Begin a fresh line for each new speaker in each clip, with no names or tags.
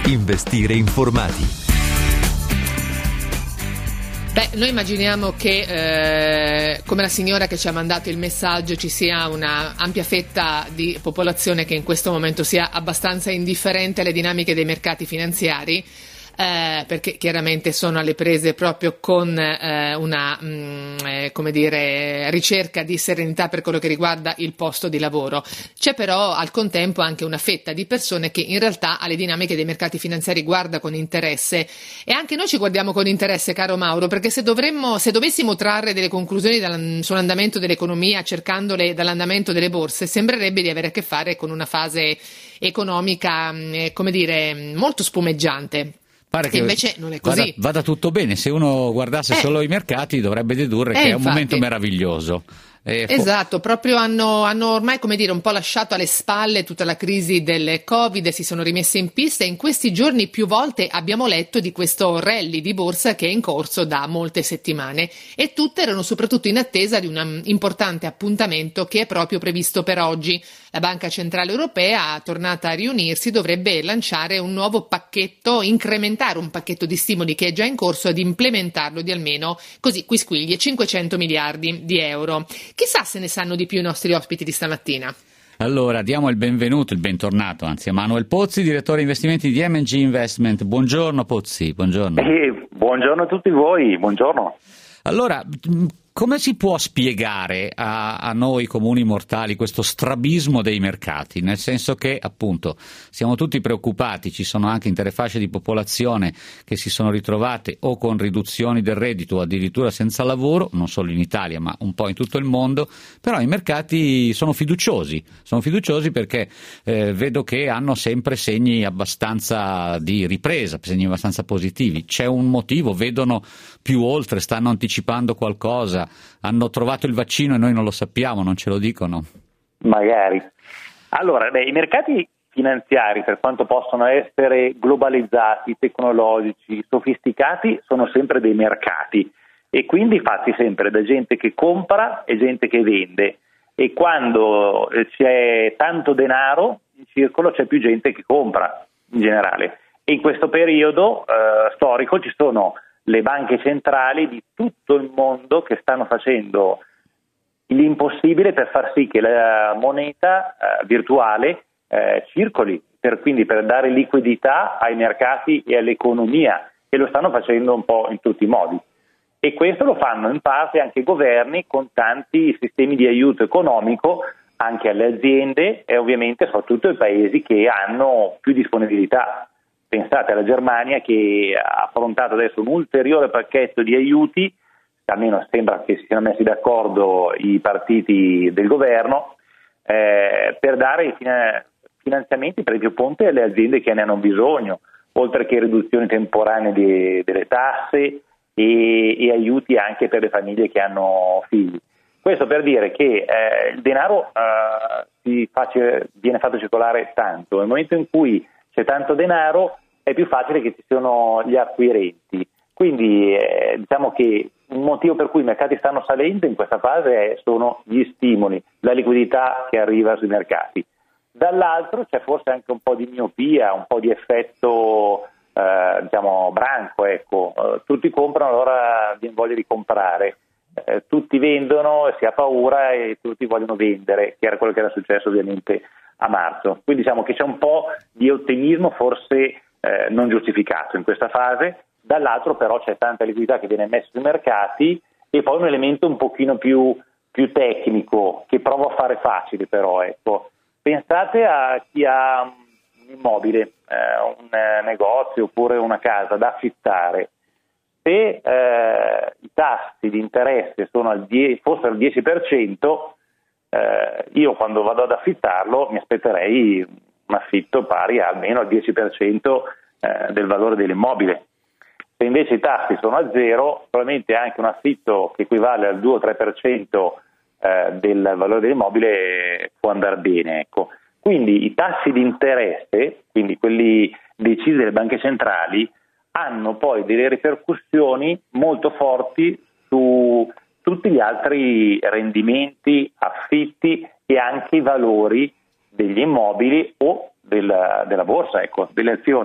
Investire informati.
Noi immaginiamo che, come la signora che ci ha mandato il messaggio, ci sia una ampia fetta di popolazione che in questo momento sia abbastanza indifferente alle dinamiche dei mercati finanziari, perché chiaramente sono alle prese proprio con una ricerca di serenità per quello che riguarda il posto di lavoro. C'è però al contempo anche una fetta di persone che in realtà alle dinamiche dei mercati finanziari guarda con interesse, e anche noi ci guardiamo con interesse, caro Mauro, perché se dovessimo trarre delle conclusioni sull'andamento dell'economia cercandole dall'andamento delle borse, sembrerebbe di avere a che fare con una fase economica molto spumeggiante.
Pare che
invece non è così.
Vada tutto bene. Se uno guardasse solo i mercati dovrebbe dedurre che è un momento meraviglioso.
Esatto, proprio hanno ormai un po' lasciato alle spalle tutta la crisi del Covid e si sono rimesse in pista, e in questi giorni più volte abbiamo letto di questo rally di borsa che è in corso da molte settimane, e tutte erano soprattutto in attesa di un importante appuntamento che è proprio previsto per oggi. La Banca Centrale Europea, tornata a riunirsi, dovrebbe lanciare un nuovo pacchetto, incrementare un pacchetto di stimoli che è già in corso, ad implementarlo di almeno, così quisquiglie, 500 miliardi di euro. Chissà se ne sanno di più i nostri ospiti di stamattina.
Allora, diamo il bentornato a Manuel Pozzi, direttore investimenti di M&G Investment. Buongiorno Pozzi, buongiorno.
Buongiorno a tutti voi, buongiorno.
Allora, come si può spiegare a noi comuni mortali questo strabismo dei mercati? Nel senso che, appunto, siamo tutti preoccupati, ci sono anche intere fasce di popolazione che si sono ritrovate o con riduzioni del reddito o addirittura senza lavoro, non solo in Italia ma un po' in tutto il mondo, però i mercati sono fiduciosi perché vedo che hanno sempre segni abbastanza di ripresa, segni abbastanza positivi. C'è un motivo? Vedono più oltre? Stanno anticipando qualcosa? Hanno trovato il vaccino e noi non lo sappiamo, non ce lo dicono?
Magari. Allora, i mercati finanziari, per quanto possono essere globalizzati, tecnologici, sofisticati, sono sempre dei mercati, e quindi fatti sempre da gente che compra e gente che vende, e quando c'è tanto denaro in circolo c'è più gente che compra in generale, e in questo periodo storico ci sono le banche centrali di tutto il mondo che stanno facendo l'impossibile per far sì che la moneta virtuale circoli, quindi per dare liquidità ai mercati e all'economia, e lo stanno facendo un po' in tutti i modi. E questo lo fanno in parte anche i governi con tanti sistemi di aiuto economico anche alle aziende, e ovviamente soprattutto ai paesi che hanno più disponibilità. Pensate alla Germania, che ha affrontato adesso un ulteriore pacchetto di aiuti, almeno sembra che si siano messi d'accordo i partiti del governo, per dare finanziamenti per esempio ponte alle aziende che ne hanno bisogno, oltre che riduzioni temporanee delle tasse e aiuti anche per le famiglie che hanno figli. Questo per dire che il denaro viene fatto circolare tanto. Nel momento in cui c'è tanto denaro è più facile che ci siano gli acquirenti. Quindi diciamo che un motivo per cui i mercati stanno salendo in questa fase sono gli stimoli, la liquidità che arriva sui mercati. Dall'altro c'è forse anche un po' di miopia, un po' di effetto branco, ecco. Tutti comprano, allora viene voglia di comprare. Tutti vendono, si ha paura e tutti vogliono vendere, che era quello che era successo ovviamente a marzo. Quindi diciamo che c'è un po' di ottimismo forse non giustificato in questa fase. Dall'altro però c'è tanta liquidità che viene messa sui mercati, e poi un elemento un pochino più tecnico che provo a fare facile, però ecco, pensate a chi ha un immobile, un negozio oppure una casa da affittare. Se i tassi di interesse fossero al 10%, io quando vado ad affittarlo mi aspetterei un affitto pari almeno al 10% del valore dell'immobile. Se invece i tassi sono a zero, probabilmente anche un affitto che equivale al 2 o 3% del valore dell'immobile può andare bene, ecco. Quindi i tassi di interesse, quindi quelli decisi dalle banche centrali, hanno poi delle ripercussioni molto forti su tutti gli altri rendimenti, affitti e anche i valori degli immobili o della borsa, ecco, delle azioni.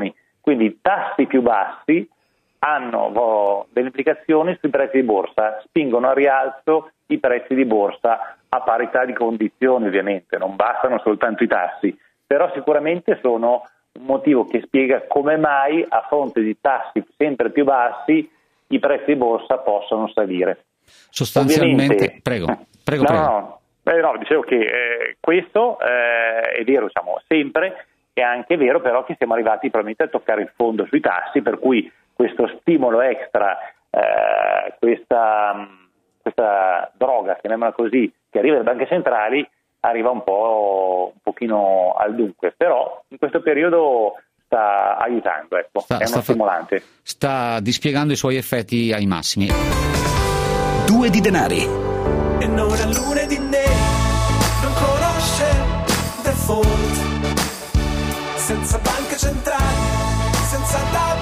Quindi tassi più bassi hanno delle implicazioni sui prezzi di borsa, spingono a rialzo i prezzi di borsa a parità di condizioni, ovviamente, non bastano soltanto i tassi, però sicuramente sono un motivo che spiega come mai a fronte di tassi sempre più bassi i prezzi di borsa possono salire.
Sostanzialmente,
ovviamente,
prego.
No, dicevo che questo è vero, diciamo, sempre, è anche vero però che siamo arrivati probabilmente a toccare il fondo sui tassi, per cui questo stimolo extra, questa droga, chiamiamola così, che arriva dalle banche centrali, arriva un pochino al dunque, però in questo periodo sta aiutando, ecco, è uno stimolante.
Sta dispiegando i suoi effetti ai massimi.
Due di denari.
E non è lunedì né, non conosce default, senza banche centrali, senza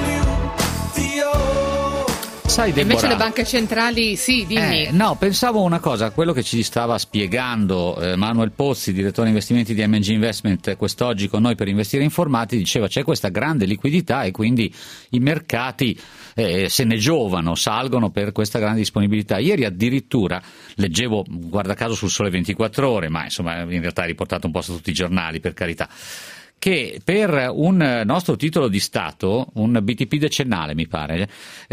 WTO.
Sai, Deborah,
invece le banche centrali, sì, dimmi.
No, pensavo una cosa, quello che ci stava spiegando Manuel Pozzi, direttore investimenti di M&G Investment, quest'oggi con noi per Investire Informati, diceva c'è questa grande liquidità e quindi i mercati se ne giovano, salgono per questa grande disponibilità. Ieri addirittura leggevo, guarda caso, sul Sole 24 Ore, ma insomma in realtà è riportato un po' su tutti i giornali, per carità, che per un nostro titolo di Stato, un BTP decennale mi pare,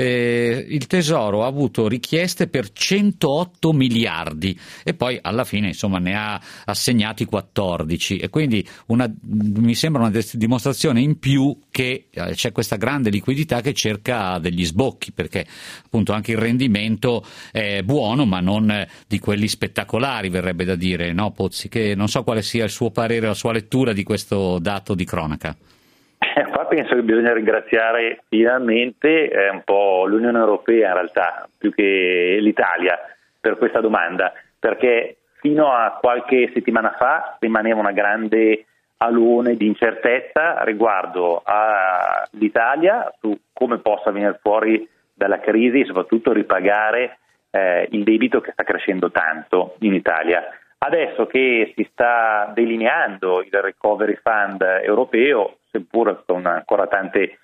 il Tesoro ha avuto richieste per 108 miliardi e poi alla fine insomma ne ha assegnati 14 e quindi mi sembra una dimostrazione in più che c'è questa grande liquidità che cerca degli sbocchi, perché appunto anche il rendimento è buono ma non di quelli spettacolari, verrebbe da dire, no Pozzi? Che non so quale sia il suo parere, la sua lettura di questo dato di cronaca.
Qua penso che bisogna ringraziare finalmente un po' l'Unione Europea, in realtà, più che l'Italia, per questa domanda, perché fino a qualche settimana fa rimaneva una grande alone di incertezza riguardo all'Italia su come possa venire fuori dalla crisi e soprattutto ripagare il debito che sta crescendo tanto in Italia. Adesso che si sta delineando il Recovery Fund europeo, seppur con ancora tanti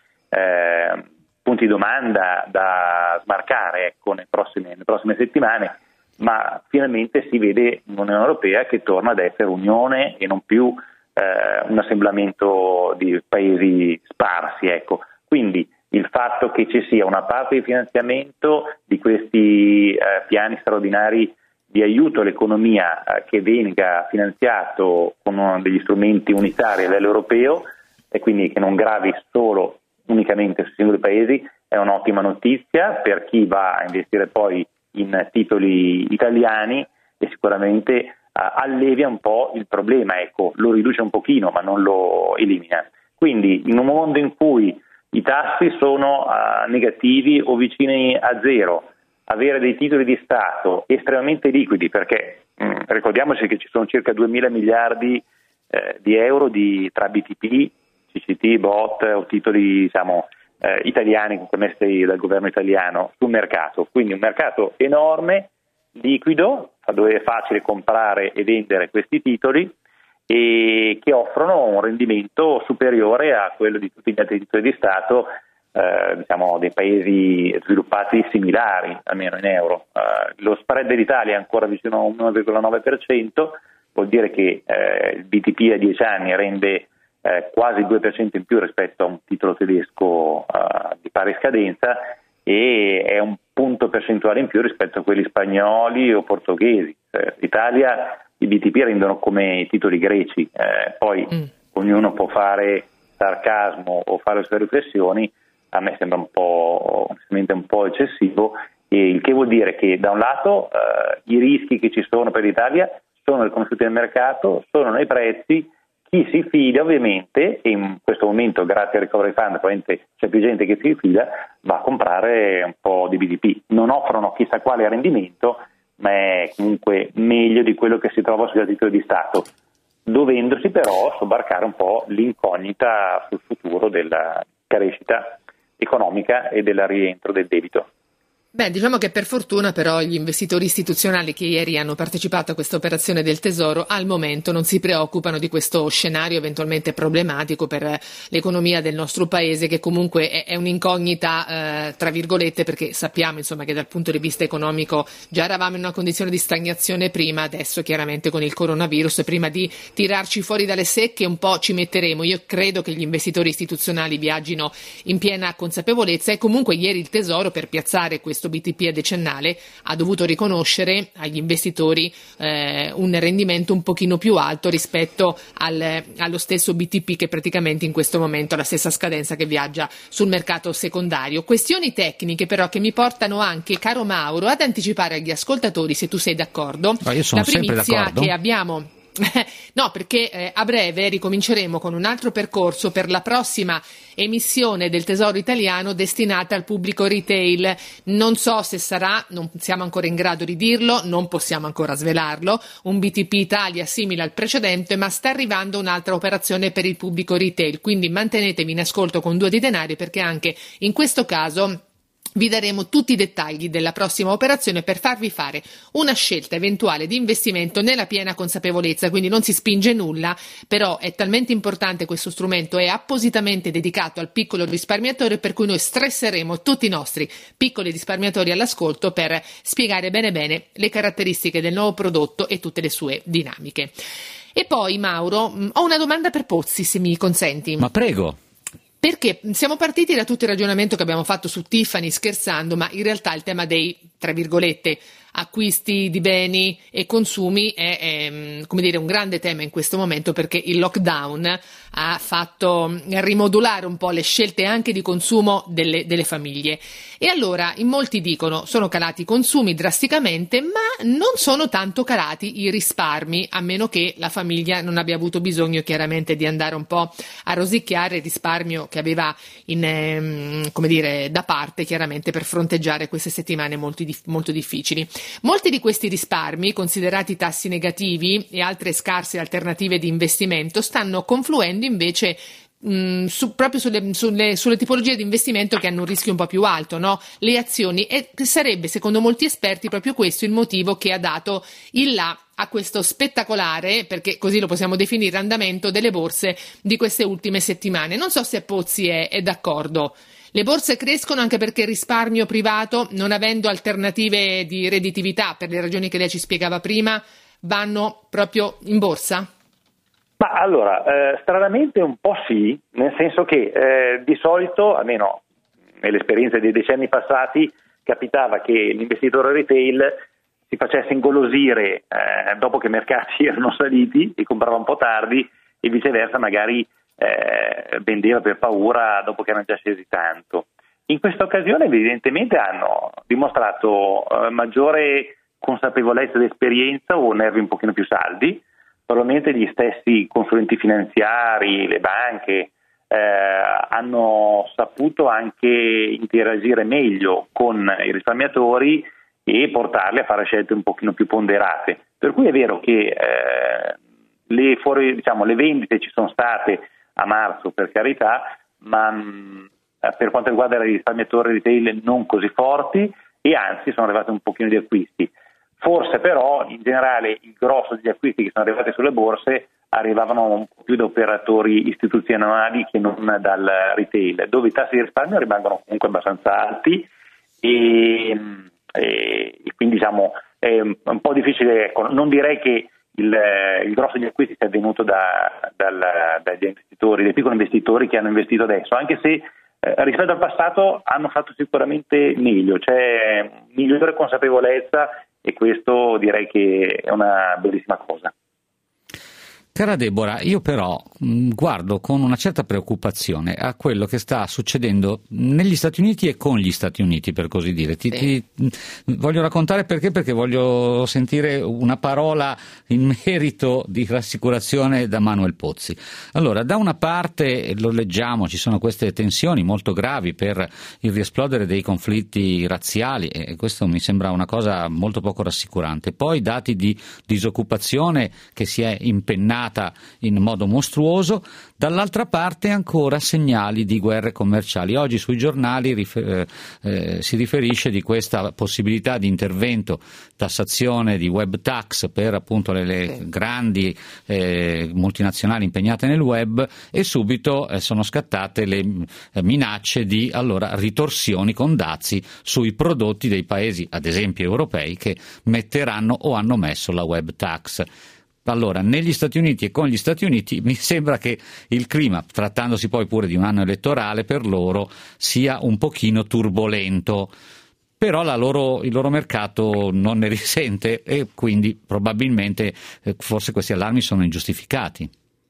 punti di domanda da smarcare, ecco, nelle prossime settimane, ma finalmente si vede un'Unione Europea che torna ad essere unione e non più un assemblamento di paesi sparsi, ecco. Quindi il fatto che ci sia una parte di finanziamento di questi piani straordinari di aiuto all'economia che venga finanziato con degli strumenti unitari a livello europeo e quindi che non gravi solo unicamente sui singoli paesi, è un'ottima notizia per chi va a investire poi in titoli italiani e sicuramente allevia un po' il problema, ecco, lo riduce un pochino ma non lo elimina. Quindi in un mondo in cui i tassi sono negativi o vicini a zero, avere dei titoli di Stato estremamente liquidi, perché ricordiamoci che ci sono circa 2.000 miliardi di euro tra BTP, CCT, BOT o titoli italiani commessi dal governo italiano sul mercato, quindi un mercato enorme, liquido, dove è facile comprare e vendere questi titoli e che offrono un rendimento superiore a quello di tutti gli altri titoli di Stato dei paesi sviluppati similari, almeno in euro. Lo spread dell'Italia è ancora vicino a 1,9%, vuol dire che il BTP a 10 anni rende quasi il 2% in più rispetto a un titolo tedesco di pari scadenza e è un punto percentuale in più rispetto a quelli spagnoli o portoghesi. L'Italia i BTP rendono come i titoli greci, poi ognuno può fare sarcasmo o fare le sue riflessioni, a me sembra un po' eccessivo, e il che vuol dire che da un lato i rischi che ci sono per l'Italia sono riconosciuti nel mercato, sono nei prezzi, chi si fida ovviamente, e in questo momento grazie al Recovery Fund probabilmente c'è più gente che si fida, va a comprare un po' di BTP. Non offrono chissà quale rendimento, ma è comunque meglio di quello che si trova sugli titoli di Stato, dovendosi però sobbarcare un po' l'incognita sul futuro della crescita economica e del rientro del debito.
Beh, diciamo che per fortuna però gli investitori istituzionali che ieri hanno partecipato a questa operazione del Tesoro al momento non si preoccupano di questo scenario eventualmente problematico per l'economia del nostro paese, che comunque è un'incognita tra virgolette, perché sappiamo insomma che dal punto di vista economico già eravamo in una condizione di stagnazione prima, adesso chiaramente con il coronavirus prima di tirarci fuori dalle secche un po' ci metteremo. Io credo che gli investitori istituzionali viaggino in piena consapevolezza e comunque ieri il Tesoro, per piazzare questo BTP a decennale, ha dovuto riconoscere agli investitori un rendimento un pochino più alto rispetto allo stesso BTP che praticamente in questo momento ha la stessa scadenza che viaggia sul mercato secondario. Questioni tecniche però che mi portano anche, caro Mauro, ad anticipare agli ascoltatori, se tu sei d'accordo,
io sono
la primizia
sempre d'accordo.
che abbiamo. No, perché a breve ricominceremo con un altro percorso per la prossima emissione del Tesoro italiano destinata al pubblico retail. Non so se sarà, non siamo ancora in grado di dirlo, non possiamo ancora svelarlo, un BTP Italia simile al precedente, ma sta arrivando un'altra operazione per il pubblico retail, quindi mantenetevi in ascolto con Due di Denari, perché anche in questo caso vi daremo tutti i dettagli della prossima operazione per farvi fare una scelta eventuale di investimento nella piena consapevolezza, quindi non si spinge nulla, però è talmente importante questo strumento, è appositamente dedicato al piccolo risparmiatore, per cui noi stresseremo tutti i nostri piccoli risparmiatori all'ascolto per spiegare bene le caratteristiche del nuovo prodotto e tutte le sue dinamiche. E poi, Mauro, ho una domanda per Pozzi, se mi consenti.
Ma prego.
Perché siamo partiti da tutto il ragionamento che abbiamo fatto su Tiffany scherzando, ma in realtà il tema dei, tra virgolette, acquisti di beni e consumi è come dire, un grande tema in questo momento, perché il lockdown ha fatto rimodulare un po' le scelte anche di consumo delle famiglie. E allora in molti dicono sono calati i consumi drasticamente, ma non sono tanto calati i risparmi, a meno che la famiglia non abbia avuto bisogno chiaramente di andare un po' a rosicchiare il risparmio che aveva come dire, da parte, chiaramente per fronteggiare queste settimane molto difficili. Molti di questi risparmi, considerati tassi negativi e altre scarse alternative di investimento, stanno confluendo invece proprio sulle tipologie di investimento che hanno un rischio un po' più alto, no? Le azioni, e sarebbe secondo molti esperti proprio questo il motivo che ha dato il là a questo spettacolare, perché così lo possiamo definire, andamento delle borse di queste ultime settimane. Non so se Pozzi è d'accordo. Le borse crescono anche perché il risparmio privato, non avendo alternative di redditività per le ragioni che lei ci spiegava prima, vanno proprio in borsa?
Ma allora, stranamente un po' sì, nel senso che di solito, almeno nelle esperienze dei decenni passati, capitava che l'investitore retail si facesse ingolosire dopo che i mercati erano saliti e comprava un po' tardi, e viceversa magari vendeva per paura dopo che erano già scesi tanto. In questa occasione evidentemente hanno dimostrato maggiore consapevolezza ed esperienza, o nervi un pochino più saldi. Probabilmente gli stessi consulenti finanziari, le banche hanno saputo anche interagire meglio con i risparmiatori e portarli a fare scelte un pochino più ponderate. Per cui è vero che le vendite ci sono state a marzo, per carità, ma per quanto riguarda i risparmiatori retail non così forti, e anzi sono arrivati un pochino di acquisti. Forse però in generale il grosso degli acquisti che sono arrivati sulle borse arrivavano un po' più da operatori istituzionali che non dal retail, dove i tassi di risparmio rimangono comunque abbastanza alti e quindi diciamo è un po' difficile, non direi che il grosso degli acquisti sia avvenuto dagli investitori, dai piccoli investitori che hanno investito adesso, anche se rispetto al passato hanno fatto sicuramente meglio, c'è migliore consapevolezza, e questo direi che è una bellissima cosa.
Cara Deborah, io però guardo con una certa preoccupazione a quello che sta succedendo negli Stati Uniti e con gli Stati Uniti, per così dire. Ti voglio raccontare perché voglio sentire una parola in merito di rassicurazione da Manuel Pozzi. Allora, da una parte, lo leggiamo, ci sono queste tensioni molto gravi per il riesplodere dei conflitti razziali, e questo mi sembra una cosa molto poco rassicurante. Poi dati di disoccupazione che si è impennata scatenata in modo mostruoso, dall'altra parte ancora segnali di guerre commerciali. Oggi sui giornali si riferisce di questa possibilità di intervento, tassazione di web tax per appunto le grandi multinazionali impegnate nel web, e subito sono scattate le minacce di ritorsioni con dazi sui prodotti dei paesi, ad esempio europei, che metteranno o hanno messo la web tax. Allora, negli Stati Uniti e con gli Stati Uniti mi sembra che il clima, trattandosi poi pure di un anno elettorale, per loro sia un pochino turbolento, però il loro mercato non ne risente, e quindi probabilmente forse questi allarmi sono ingiustificati.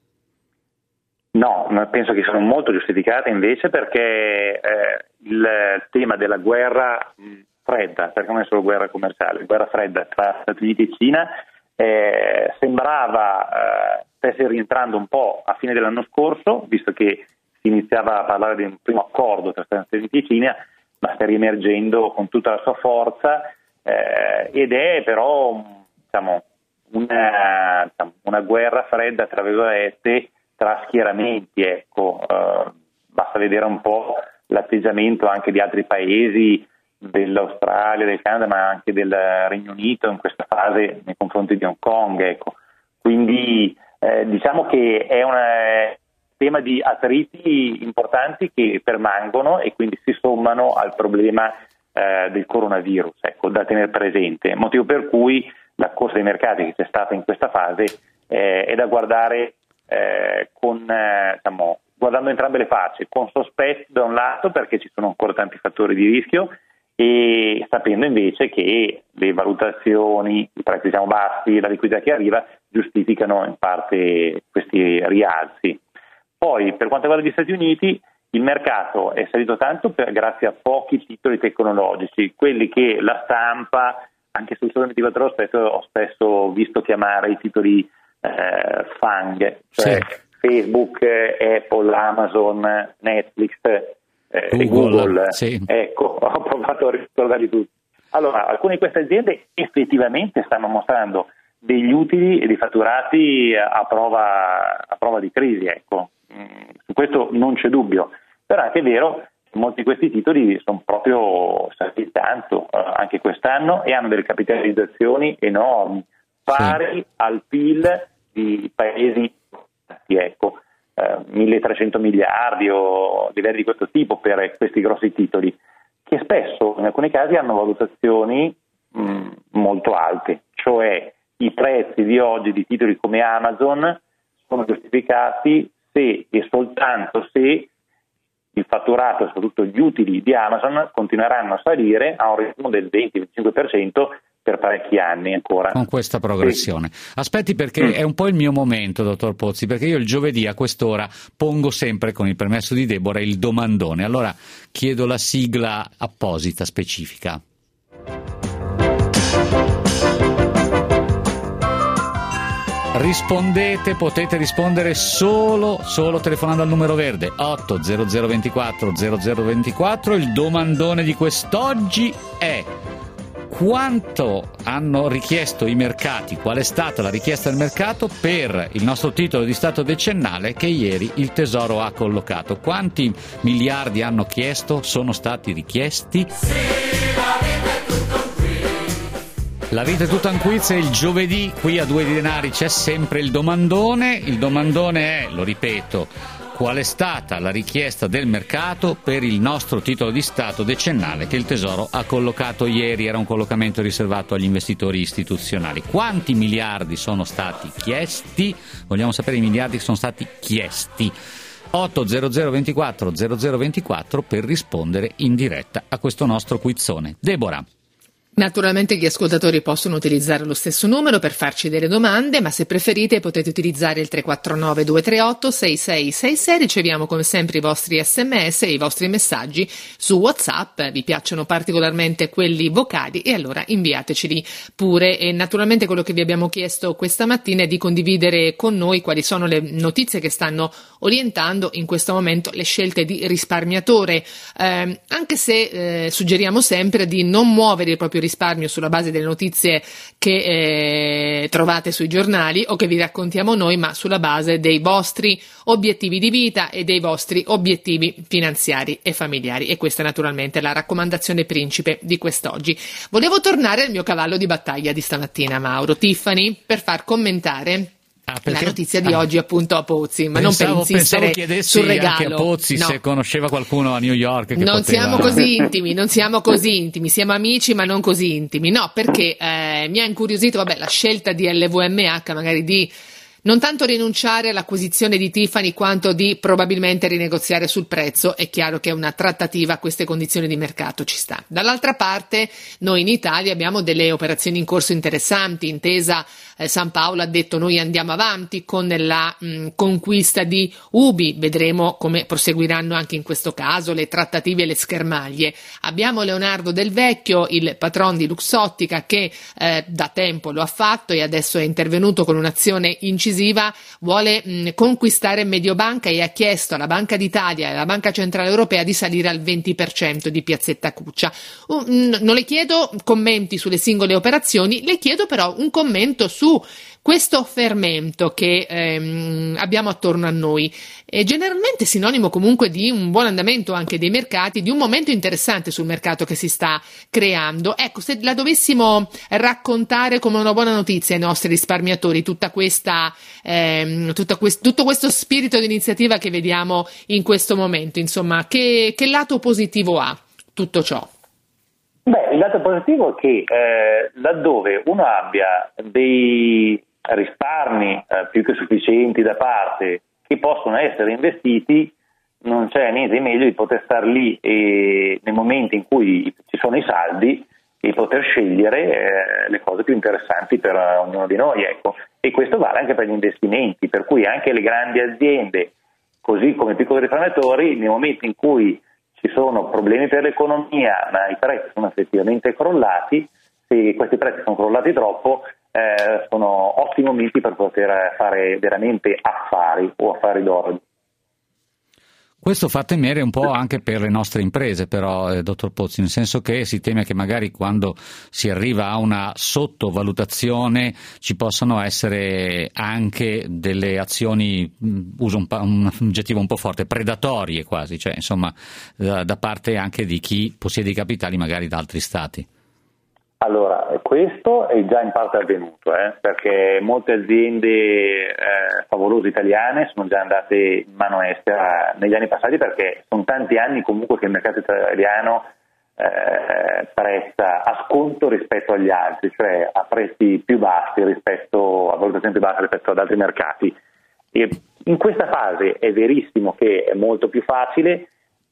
No, penso che siano molto giustificati invece, perché il tema della guerra fredda, perché non è solo guerra commerciale, guerra fredda tra Stati Uniti e Cina, sembrava stesse rientrando un po' a fine dell'anno scorso, visto che si iniziava a parlare di un primo accordo tra Stati Uniti e Cina, ma sta riemergendo con tutta la sua forza, ed è però una guerra fredda, tra virgolette, tra schieramenti, ecco. Basta vedere un po' l'atteggiamento anche di altri paesi, dell'Australia, del Canada, ma anche del Regno Unito in questa fase nei confronti di Hong Kong, ecco. Quindi diciamo che è un tema di attriti importanti che permangono e quindi si sommano al problema del coronavirus, ecco, da tenere presente, motivo per cui la corsa dei mercati che c'è stata in questa fase è da guardare guardando entrambe le facce, con sospetto da un lato, perché ci sono ancora tanti fattori di rischio, e sapendo invece che le valutazioni, i prezzi bassi, la liquidità che arriva giustificano in parte questi rialzi. Poi per quanto riguarda gli Stati Uniti, il mercato è salito tanto grazie a pochi titoli tecnologici, quelli che la stampa, anche sul Sole 24 Ore ho spesso visto chiamare i titoli FANG, cioè Facebook, Apple, Amazon, Netflix, Google. Sì. Ecco, ho provato a ricordarli tutti. Allora, alcune di queste aziende effettivamente stanno mostrando degli utili e dei fatturati a prova di crisi, ecco. Su questo non c'è dubbio, però è anche vero che molti di questi titoli sono proprio saliti tanto anche quest'anno, e hanno delle capitalizzazioni enormi, pari al PIL di paesi, ecco, 1.300 miliardi o livelli di questo tipo per questi grossi titoli, che spesso in alcuni casi hanno valutazioni molto alte, cioè i prezzi di oggi di titoli come Amazon sono giustificati se e soltanto se il fatturato e soprattutto gli utili di Amazon continueranno a salire a un ritmo del 20-25% per parecchi anni ancora. Con
questa progressione. Aspetti, perché è un po' il mio momento, dottor Pozzi, perché io il giovedì a quest'ora pongo sempre, con il permesso di Deborah, il domandone. Allora chiedo la sigla apposita, specifica. Rispondete, potete rispondere solo telefonando al numero verde 80024 0024. Il domandone di quest'oggi è: quanto hanno richiesto i mercati, qual è stata la richiesta del mercato per il nostro titolo di Stato decennale che ieri il Tesoro ha collocato? Quanti miliardi hanno chiesto, sono stati richiesti? La vita è tutta un quiz, e il giovedì qui a Due di Denari c'è sempre il domandone. Il domandone è, lo ripeto, qual è stata la richiesta del mercato per il nostro titolo di Stato decennale che il Tesoro ha collocato ieri? Era un collocamento riservato agli investitori istituzionali. Quanti miliardi sono stati chiesti? Vogliamo sapere i miliardi che sono stati chiesti. 80024 0024 per rispondere in diretta a questo nostro quizzone. Deborah.
Naturalmente gli ascoltatori possono utilizzare lo stesso numero per farci delle domande, ma se preferite potete utilizzare il 349 238 6666. Riceviamo come sempre i vostri sms e i vostri messaggi su WhatsApp. Vi piacciono particolarmente quelli vocali, e allora inviateceli pure. E naturalmente quello che vi abbiamo chiesto questa mattina è di condividere con noi quali sono le notizie che stanno orientando in questo momento le scelte di risparmiatore, anche se suggeriamo sempre di non muovere il proprio risparmio sulla base delle notizie che trovate sui giornali o che vi raccontiamo noi, ma sulla base dei vostri obiettivi di vita e dei vostri obiettivi finanziari e familiari. E questa è naturalmente la raccomandazione principe di quest'oggi. Volevo tornare al mio cavallo di battaglia di stamattina, Mauro, Tiffany, per far commentare la notizia di oggi appunto a Pozzi, ma non per insistere sul regalo.
Anche a Pozzi, no, se conosceva qualcuno a New York che
non
poteva...
siamo così intimi, siamo amici ma non così intimi, no, perché mi ha incuriosito la scelta di LVMH magari di non tanto rinunciare all'acquisizione di Tiffany quanto di probabilmente rinegoziare sul prezzo. È chiaro che una trattativa a queste condizioni di mercato ci sta. Dall'altra parte noi in Italia abbiamo delle operazioni in corso interessanti. Intesa San Paolo ha detto noi andiamo avanti con la conquista di Ubi, vedremo come proseguiranno anche in questo caso le trattative e le schermaglie. Abbiamo Leonardo Del Vecchio, il patron di Luxottica, che da tempo lo ha fatto e adesso è intervenuto con un'azione incisiva, vuole conquistare Mediobanca e ha chiesto alla Banca d'Italia e alla Banca Centrale Europea di salire al 20% di Piazzetta Cuccia. Non le chiedo commenti sulle singole operazioni, le chiedo però un commento su questo fermento che abbiamo attorno a noi. È generalmente sinonimo comunque di un buon andamento anche dei mercati, di un momento interessante sul mercato che si sta creando. Ecco, se la dovessimo raccontare come una buona notizia ai nostri risparmiatori, tutto questo spirito di iniziativa che vediamo in questo momento, insomma, che lato positivo ha tutto ciò?
Il lato positivo è che laddove uno abbia dei risparmi più che sufficienti da parte che possono essere investiti, non c'è niente di meglio di poter star lì e nei momenti in cui ci sono i saldi e poter scegliere le cose più interessanti per ognuno di noi, ecco. E questo vale anche per gli investimenti, per cui anche le grandi aziende, così come i piccoli risparmiatori, nei momenti in cui ci sono problemi per l'economia ma i prezzi sono effettivamente crollati, se questi prezzi sono crollati troppo, sono ottimi momenti per poter fare veramente affari o affari d'oro.
Questo fa temere un po' anche per le nostre imprese, però, dottor Pozzi, nel senso che si teme che magari quando si arriva a una sottovalutazione ci possano essere anche delle azioni, uso un aggettivo un po' forte, predatorie quasi, cioè insomma da parte anche di chi possiede i capitali magari da altri stati.
Allora, questo è già in parte avvenuto, perché molte aziende favolose italiane sono già andate in mano estera negli anni passati, perché sono tanti anni comunque che il mercato italiano prezza a sconto rispetto agli altri, cioè a prezzi più bassi a valutazioni più basse rispetto ad altri mercati. E in questa fase è verissimo che è molto più facile,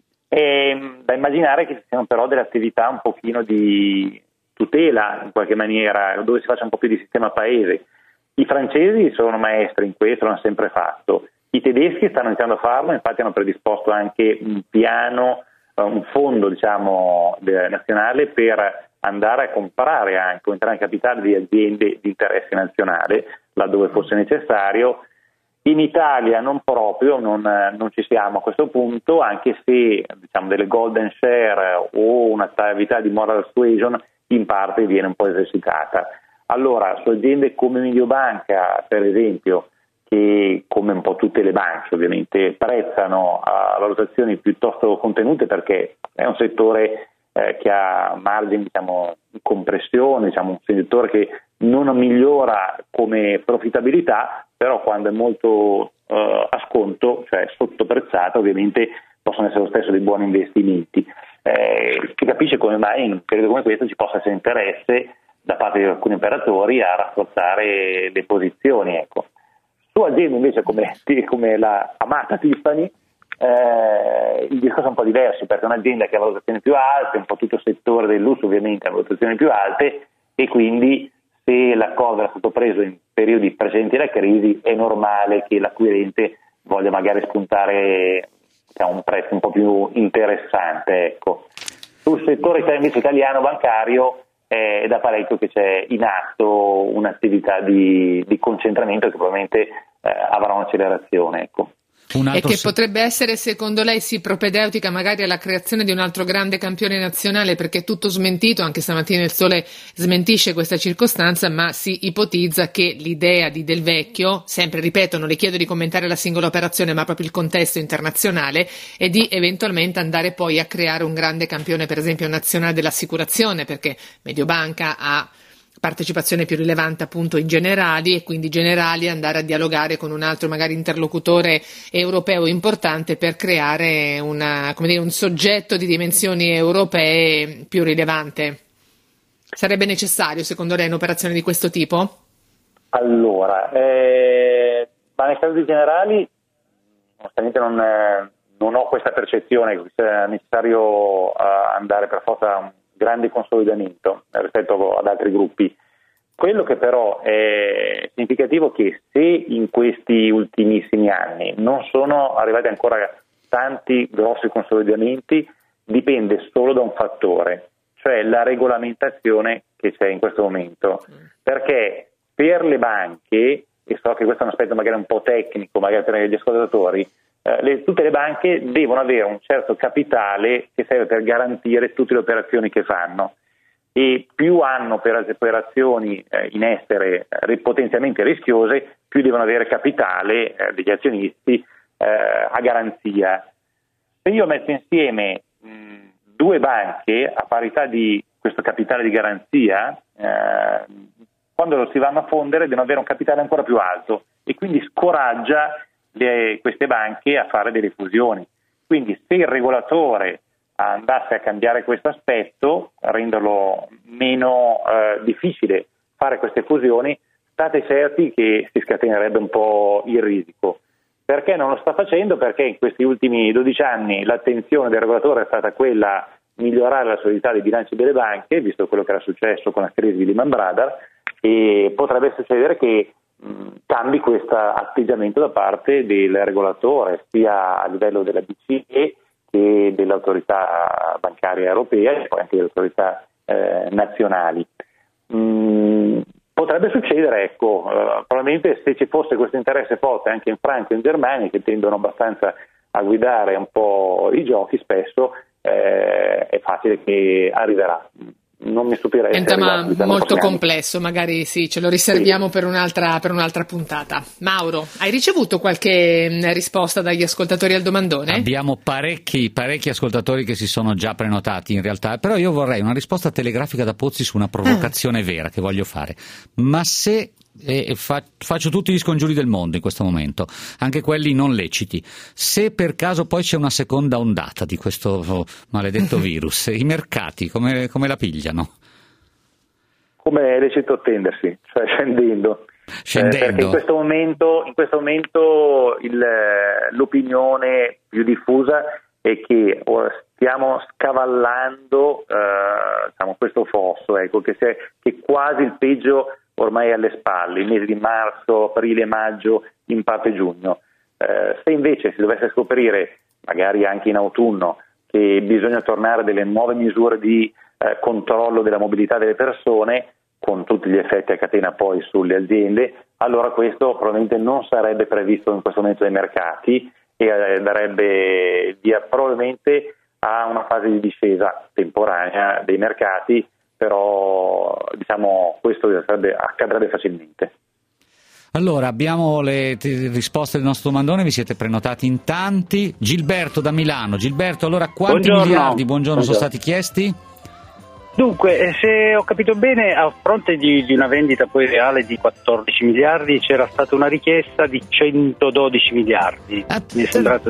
da immaginare che ci siano però delle attività un pochino di tutela in qualche maniera, dove si faccia un po' più di sistema paese. I francesi sono maestri in questo, l'hanno sempre fatto. I tedeschi stanno iniziando a farlo, infatti hanno predisposto anche un piano, un fondo nazionale per andare a comprare anche o entrare in capitale di aziende di interesse nazionale laddove fosse necessario. In Italia non proprio, non ci siamo a questo punto, anche se delle golden share o un'attività di moral suasion in parte viene un po' esercitata. Allora, su aziende come Mediobanca, per esempio, che come un po' tutte le banche ovviamente prezzano a valutazioni piuttosto contenute, perché è un settore che ha margini di compressione, un settore che non migliora come profittabilità, però quando è molto a sconto, cioè sottoprezzato, ovviamente possono essere lo stesso dei buoni investimenti. Si capisce come mai in un periodo come questo ci possa essere interesse da parte di alcuni operatori a rafforzare le posizioni, ecco. Su aziende invece come la amata Tiffany, il discorso è un po' diverso, perché è un'azienda che ha valutazioni più alte, un po' tutto il settore del lusso ovviamente ha valutazioni più alte, e quindi se l'accordo era stato preso in periodi precedenti alla crisi è normale che l'acquirente voglia magari spuntare un prezzo un po' più interessante, ecco. Sul settore invece italiano bancario è da parecchio che c'è in atto un'attività di concentramento che probabilmente avrà un'accelerazione, ecco.
E che potrebbe essere, secondo lei, propedeutica magari alla creazione di un altro grande campione nazionale, perché è tutto smentito, anche stamattina il Sole smentisce questa circostanza, ma si ipotizza che l'idea di Del Vecchio, sempre ripeto, non le chiedo di commentare la singola operazione, ma proprio il contesto internazionale, è di eventualmente andare poi a creare un grande campione, per esempio nazionale dell'assicurazione, perché Mediobanca ha partecipazione più rilevante appunto in Generali, e quindi Generali andare a dialogare con un altro magari interlocutore europeo importante per creare un soggetto di dimensioni europee più rilevante. Sarebbe necessario, secondo lei, un'operazione di questo tipo?
Allora, ma nel caso di Generali onestamente non ho questa percezione che sia necessario andare per forza a un grande consolidamento rispetto ad altri gruppi. Quello che però è significativo è che se in questi ultimissimi anni non sono arrivati ancora tanti grossi consolidamenti, dipende solo da un fattore, cioè la regolamentazione che c'è in questo momento. Perché per le banche, e so che questo è un aspetto magari un po' tecnico, magari per gli ascoltatori, tutte le banche devono avere un certo capitale che serve per garantire tutte le operazioni che fanno, e più hanno per operazioni in estere potenzialmente rischiose, più devono avere capitale degli azionisti a garanzia. Se io metto insieme due banche a parità di questo capitale di garanzia, quando si vanno a fondere devono avere un capitale ancora più alto, e quindi scoraggia queste banche a fare delle fusioni. Quindi se il regolatore andasse a cambiare questo aspetto, a renderlo meno difficile fare queste fusioni, state certi che si scatenerebbe un po' il risico. Perché non lo sta facendo? Perché in questi ultimi 12 anni l'attenzione del regolatore è stata quella di migliorare la solidità dei bilanci delle banche, visto quello che era successo con la crisi di Lehman Brothers, e potrebbe succedere che cambi questo atteggiamento da parte del regolatore, sia a livello della BCE che dell'autorità bancaria europea e poi anche delle autorità nazionali. Potrebbe succedere, probabilmente se ci fosse questo interesse forte anche in Francia e in Germania, che tendono abbastanza a guidare un po' i giochi spesso, è facile che arriverà. Non mi stupirei.
È un tema molto complesso, magari sì, ce lo riserviamo per un'altra puntata. Mauro, hai ricevuto qualche risposta dagli ascoltatori al domandone?
Abbiamo parecchi ascoltatori che si sono già prenotati in realtà, però io vorrei una risposta telegrafica da Pozzi su una provocazione vera che voglio fare. Ma se faccio tutti gli scongiuri del mondo in questo momento, anche quelli non leciti, se per caso poi c'è una seconda ondata di questo maledetto virus, i mercati come la pigliano?
Come è lecito attendersi, cioè scendendo. Perché in questo momento l'opinione più diffusa è che stiamo scavallando questo fosso, che quasi il peggio ormai è alle spalle, i mesi di marzo, aprile, maggio, in parte giugno. Se invece si dovesse scoprire, magari anche in autunno, che bisogna tornare a delle nuove misure di controllo della mobilità delle persone, con tutti gli effetti a catena poi sulle aziende, allora questo probabilmente non sarebbe previsto in questo momento dai mercati e darebbe via probabilmente a una fase di discesa temporanea dei mercati, però questo accadrebbe facilmente.
Allora, abbiamo le risposte del nostro domandone, vi siete prenotati in tanti. Gilberto da Milano. Gilberto, allora quanti miliardi sono stati chiesti?
Dunque, se ho capito bene, a fronte di una vendita poi reale di 14 miliardi c'era stata una richiesta di 112 miliardi. Mi è sembrato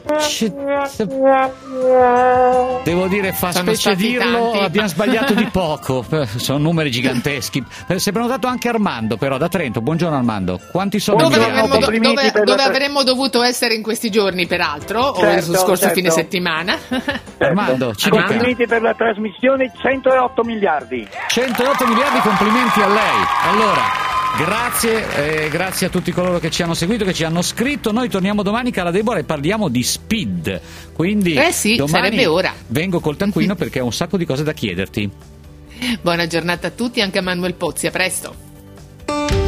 Devo dire, fa specie dirlo, tanti. Abbiamo sbagliato di poco, sono numeri giganteschi. Si è prenotato anche Armando, però, da Trento. Buongiorno Armando, quanti sono?
Dove avremmo dovuto essere in questi giorni, peraltro, o lo scorso fine settimana?
Armando,
complimenti per la trasmissione. 108 miliardi.
108 miliardi, complimenti a lei. Allora, grazie a tutti coloro che ci hanno seguito, che ci hanno scritto. Noi torniamo domani, cara Deborah, e parliamo di Speed. Quindi domani
sarebbe ora.
Vengo col taccuino perché ho un sacco di cose da chiederti.
Buona giornata a tutti, anche a Manuel Pozzi, a presto.